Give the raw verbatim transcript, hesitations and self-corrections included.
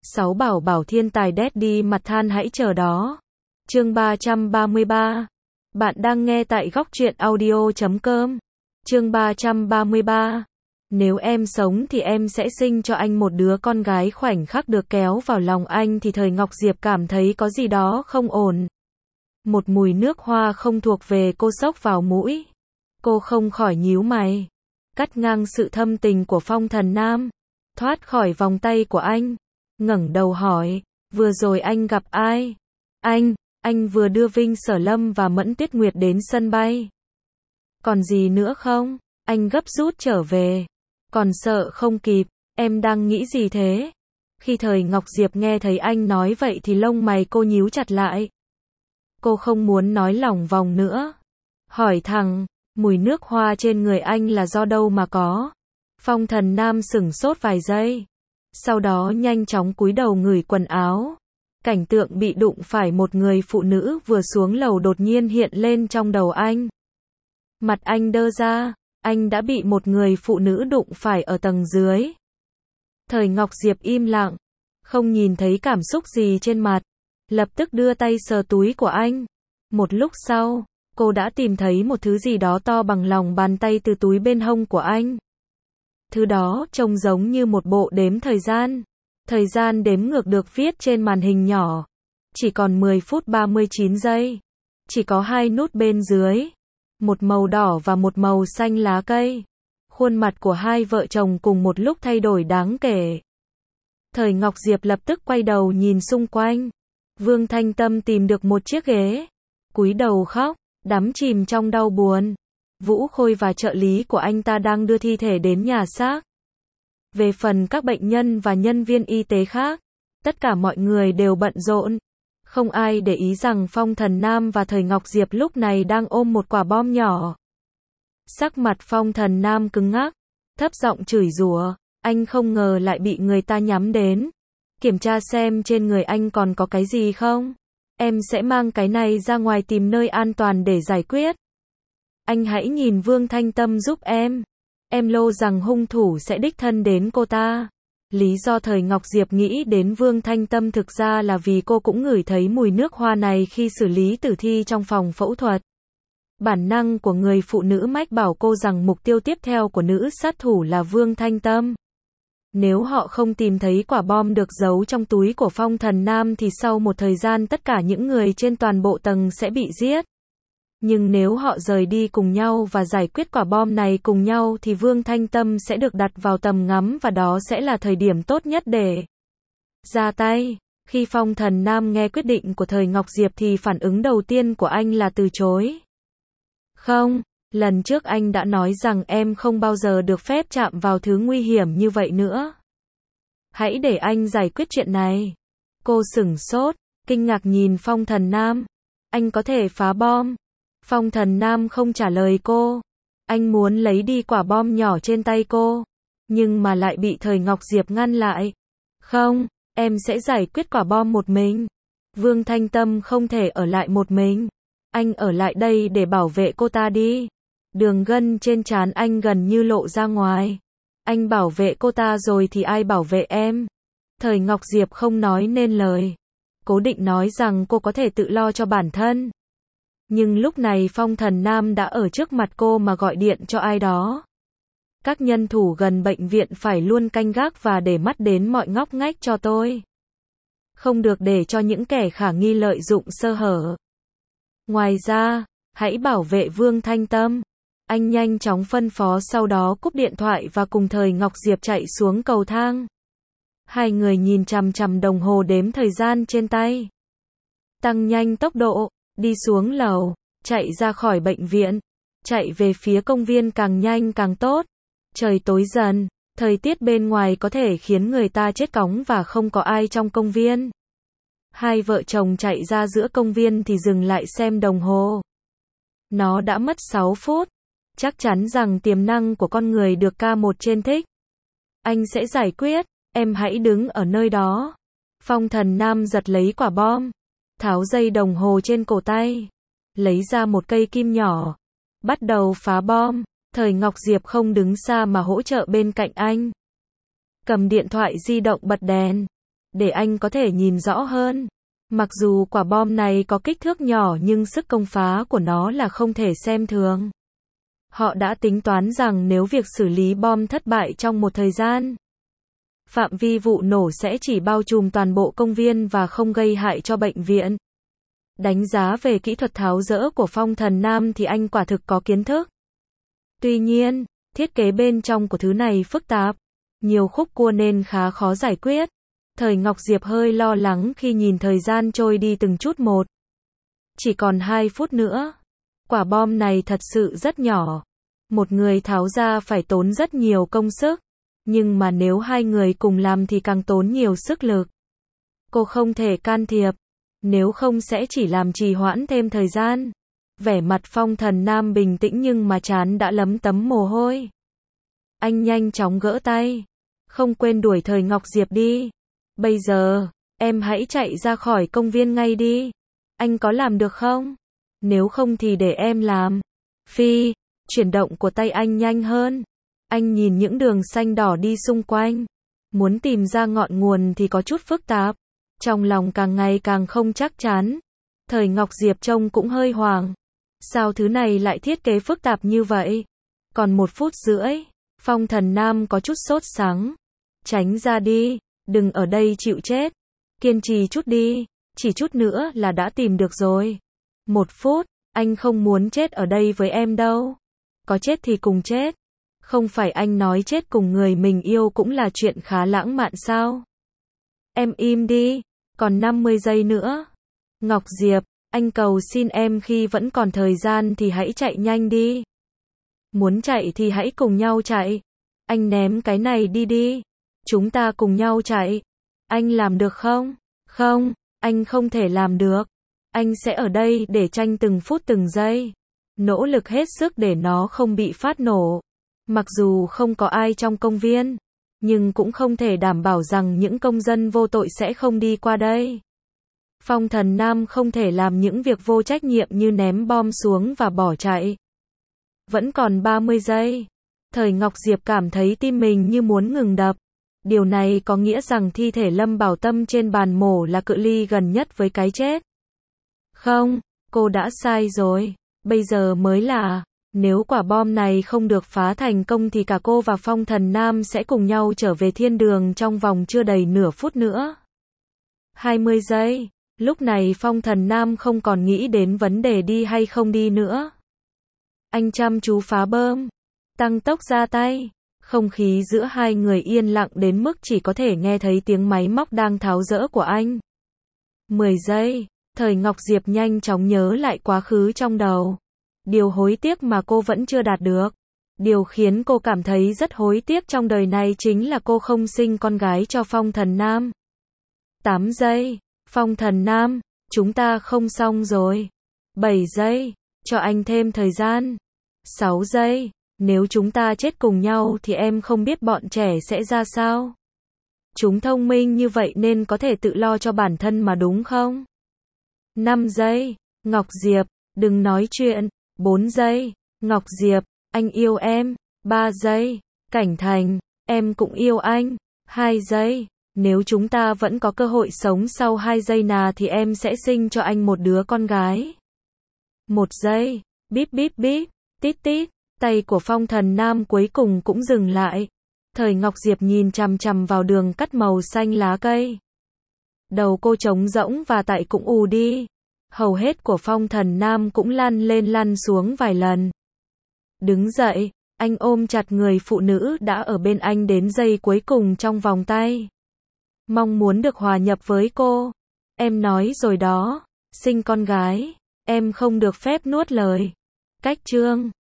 Sáu bảo bảo thiên tài Daddy mặt than hãy chờ đó. Chương ba trăm ba mươi ba. Bạn đang nghe tại góc truyện audio chấm com. Chương ba trăm ba mươi ba. Nếu em sống thì em sẽ sinh cho anh một đứa con gái. Khoảnh khắc được kéo vào lòng anh thì Thời Ngọc Diệp cảm thấy có gì đó không ổn. Một mùi nước hoa không thuộc về cô xốc vào mũi. Cô không khỏi nhíu mày. Cắt ngang sự thâm tình của Phong Thần Nam. Thoát khỏi vòng tay của anh. Ngẩng đầu hỏi, vừa rồi anh gặp ai? Anh, anh vừa đưa Vinh Sở Lâm và Mẫn Tuyết Nguyệt đến sân bay. Còn gì nữa không? Anh gấp rút trở về. Còn sợ không kịp, em đang nghĩ gì thế? Khi Thời Ngọc Diệp nghe thấy anh nói vậy thì lông mày cô nhíu chặt lại. Cô không muốn nói lỏng vòng nữa. Hỏi thẳng, mùi nước hoa trên người anh là do đâu mà có? Phong Thần Nam sửng sốt vài giây. Sau đó nhanh chóng cúi đầu ngửi quần áo. Cảnh tượng bị đụng phải một người phụ nữ vừa xuống lầu đột nhiên hiện lên trong đầu anh. Mặt anh đơ ra, anh đã bị một người phụ nữ đụng phải ở tầng dưới. Thời Ngọc Diệp im lặng, không nhìn thấy cảm xúc gì trên mặt, lập tức đưa tay sờ túi của anh. Một lúc sau, cô đã tìm thấy một thứ gì đó to bằng lòng bàn tay từ túi bên hông của anh. Thứ đó trông giống như một bộ đếm thời gian. Thời gian đếm ngược được viết trên màn hình nhỏ. Chỉ còn mười phút ba mươi chín giây. Chỉ có hai nút bên dưới. Một màu đỏ và một màu xanh lá cây. Khuôn mặt của hai vợ chồng cùng một lúc thay đổi đáng kể. Thời Ngọc Diệp lập tức quay đầu nhìn xung quanh. Vương Thanh Tâm tìm được một chiếc ghế. Cúi đầu khóc, đắm chìm trong đau buồn. Vũ Khôi và trợ lý của anh ta đang đưa thi thể đến nhà xác. Về phần các bệnh nhân và nhân viên y tế khác, tất cả mọi người đều bận rộn. Không ai để ý rằng Phong Thần Nam và Thời Ngọc Diệp lúc này đang ôm một quả bom nhỏ. Sắc mặt Phong Thần Nam cứng ngắc, thấp giọng chửi rủa, anh không ngờ lại bị người ta nhắm đến. Kiểm tra xem trên người anh còn có cái gì không. Em sẽ mang cái này ra ngoài tìm nơi an toàn để giải quyết. Anh hãy nhìn Vương Thanh Tâm giúp em. Em lo rằng hung thủ sẽ đích thân đến cô ta. Lý do Thời Ngọc Diệp nghĩ đến Vương Thanh Tâm thực ra là vì cô cũng ngửi thấy mùi nước hoa này khi xử lý tử thi trong phòng phẫu thuật. Bản năng của người phụ nữ mách bảo cô rằng mục tiêu tiếp theo của nữ sát thủ là Vương Thanh Tâm. Nếu họ không tìm thấy quả bom được giấu trong túi của Phong Thần Nam thì sau một thời gian tất cả những người trên toàn bộ tầng sẽ bị giết. Nhưng nếu họ rời đi cùng nhau và giải quyết quả bom này cùng nhau thì Vương Thanh Tâm sẽ được đặt vào tầm ngắm và đó sẽ là thời điểm tốt nhất để ra tay. Khi Phong Thần Nam nghe quyết định của Thời Ngọc Diệp thì phản ứng đầu tiên của anh là từ chối. Không, lần trước anh đã nói rằng em không bao giờ được phép chạm vào thứ nguy hiểm như vậy nữa. Hãy để anh giải quyết chuyện này. Cô sửng sốt, kinh ngạc nhìn Phong Thần Nam. Anh có thể phá bom. Phong Thần Nam không trả lời cô. Anh muốn lấy đi quả bom nhỏ trên tay cô. Nhưng mà lại bị Thời Ngọc Diệp ngăn lại. Không, em sẽ giải quyết quả bom một mình. Vương Thanh Tâm không thể ở lại một mình. Anh ở lại đây để bảo vệ cô ta đi. Đường gân trên trán anh gần như lộ ra ngoài. Anh bảo vệ cô ta rồi thì ai bảo vệ em? Thời Ngọc Diệp không nói nên lời. Cố định nói rằng cô có thể tự lo cho bản thân. Nhưng lúc này Phong Thần Nam đã ở trước mặt cô mà gọi điện cho ai đó. Các nhân thủ gần bệnh viện phải luôn canh gác và để mắt đến mọi ngóc ngách cho tôi. Không được để cho những kẻ khả nghi lợi dụng sơ hở. Ngoài ra, hãy bảo vệ Vương Thanh Tâm. Anh nhanh chóng phân phó sau đó cúp điện thoại và cùng Thời Ngọc Diệp chạy xuống cầu thang. Hai người nhìn chằm chằm đồng hồ đếm thời gian trên tay. Tăng nhanh tốc độ. Đi xuống lầu, chạy ra khỏi bệnh viện, chạy về phía công viên càng nhanh càng tốt. Trời tối dần, thời tiết bên ngoài có thể khiến người ta chết cóng và không có ai trong công viên. Hai vợ chồng chạy ra giữa công viên thì dừng lại xem đồng hồ. Nó đã mất sáu phút. Chắc chắn rằng tiềm năng của con người được ca một trên thích. Anh sẽ giải quyết, em hãy đứng ở nơi đó. Phong Thần Nam giật lấy quả bom. Tháo dây đồng hồ trên cổ tay, lấy ra một cây kim nhỏ, bắt đầu phá bom. Thời Ngọc Diệp không đứng xa mà hỗ trợ bên cạnh anh. Cầm điện thoại di động bật đèn, để anh có thể nhìn rõ hơn. Mặc dù quả bom này có kích thước nhỏ nhưng sức công phá của nó là không thể xem thường. Họ đã tính toán rằng nếu việc xử lý bom thất bại trong một thời gian, phạm vi vụ nổ sẽ chỉ bao trùm toàn bộ công viên và không gây hại cho bệnh viện. Đánh giá về kỹ thuật tháo dỡ của Phong Thần Nam thì anh quả thực có kiến thức. Tuy nhiên, thiết kế bên trong của thứ này phức tạp, nhiều khúc cua nên khá khó giải quyết. Thời Ngọc Diệp hơi lo lắng khi nhìn thời gian trôi đi từng chút một. Chỉ còn hai phút nữa. Quả bom này thật sự rất nhỏ. Một người tháo ra phải tốn rất nhiều công sức. Nhưng mà nếu hai người cùng làm thì càng tốn nhiều sức lực. Cô không thể can thiệp. Nếu không sẽ chỉ làm trì hoãn thêm thời gian. Vẻ mặt Phong Thần Nam bình tĩnh nhưng mà trán đã lấm tấm mồ hôi. Anh nhanh chóng gỡ tay. Không quên đuổi Thời Ngọc Diệp đi. Bây giờ, em hãy chạy ra khỏi công viên ngay đi. Anh có làm được không? Nếu không thì để em làm. Phi, chuyển động của tay anh nhanh hơn. Anh nhìn những đường xanh đỏ đi xung quanh. Muốn tìm ra ngọn nguồn thì có chút phức tạp. Trong lòng càng ngày càng không chắc chắn. Thời Ngọc Diệp trông cũng hơi hoảng. Sao thứ này lại thiết kế phức tạp như vậy? Còn một phút rưỡi. Phong Thần Nam có chút sốt sắng. Tránh ra đi. Đừng ở đây chịu chết. Kiên trì chút đi. Chỉ chút nữa là đã tìm được rồi. Một phút. Anh không muốn chết ở đây với em đâu. Có chết thì cùng chết. Không phải anh nói chết cùng người mình yêu cũng là chuyện khá lãng mạn sao? Em im đi. Còn năm mươi giây nữa. Ngọc Diệp, anh cầu xin em khi vẫn còn thời gian thì hãy chạy nhanh đi. Muốn chạy thì hãy cùng nhau chạy. Anh ném cái này đi đi. Chúng ta cùng nhau chạy. Anh làm được không? Không, anh không thể làm được. Anh sẽ ở đây để tranh từng phút từng giây. Nỗ lực hết sức để nó không bị phát nổ. Mặc dù không có ai trong công viên, nhưng cũng không thể đảm bảo rằng những công dân vô tội sẽ không đi qua đây. Phong Thần Nam không thể làm những việc vô trách nhiệm như ném bom xuống và bỏ chạy. Vẫn còn ba mươi giây. Thời Ngọc Diệp cảm thấy tim mình như muốn ngừng đập. Điều này có nghĩa rằng thi thể Lâm Bảo Tâm trên bàn mổ là cự ly gần nhất với cái chết. Không, cô đã sai rồi. Bây giờ mới là, nếu quả bom này không được phá thành công thì cả cô và Phong Thần Nam sẽ cùng nhau trở về thiên đường trong vòng chưa đầy nửa phút nữa. hai mươi giây. Lúc này Phong Thần Nam không còn nghĩ đến vấn đề đi hay không đi nữa. Anh chăm chú phá bơm. Tăng tốc ra tay. Không khí giữa hai người yên lặng đến mức chỉ có thể nghe thấy tiếng máy móc đang tháo dỡ của anh. mười giây. Thời Ngọc Diệp nhanh chóng nhớ lại quá khứ trong đầu. Điều hối tiếc mà cô vẫn chưa đạt được. Điều khiến cô cảm thấy rất hối tiếc trong đời này chính là cô không sinh con gái cho Phong Thần Nam. tám giây. Phong Thần Nam, chúng ta không xong rồi. bảy giây. Cho anh thêm thời gian. sáu giây. Nếu chúng ta chết cùng nhau thì em không biết bọn trẻ sẽ ra sao. Chúng thông minh như vậy nên có thể tự lo cho bản thân mà đúng không? năm giây. Ngọc Diệp, đừng nói chuyện. bốn giây. Ngọc Diệp, anh yêu em. ba giây. Cảnh Thành, em cũng yêu anh. hai giây. Nếu chúng ta vẫn có cơ hội sống sau hai giây nà thì em sẽ sinh cho anh một đứa con gái. một giây. Bíp bíp bíp. Tít tít. Tay của Phong Thần Nam cuối cùng cũng dừng lại. Thời Ngọc Diệp nhìn chằm chằm vào đường cắt màu xanh lá cây. Đầu cô trống rỗng và tại cũng ù đi. Hầu hết của Phong Thần Nam cũng lăn lên lăn xuống vài lần. Đứng dậy, anh ôm chặt người phụ nữ đã ở bên anh đến giây cuối cùng trong vòng tay. Mong muốn được hòa nhập với cô. Em nói rồi đó, sinh con gái, em không được phép nuốt lời. Cách chương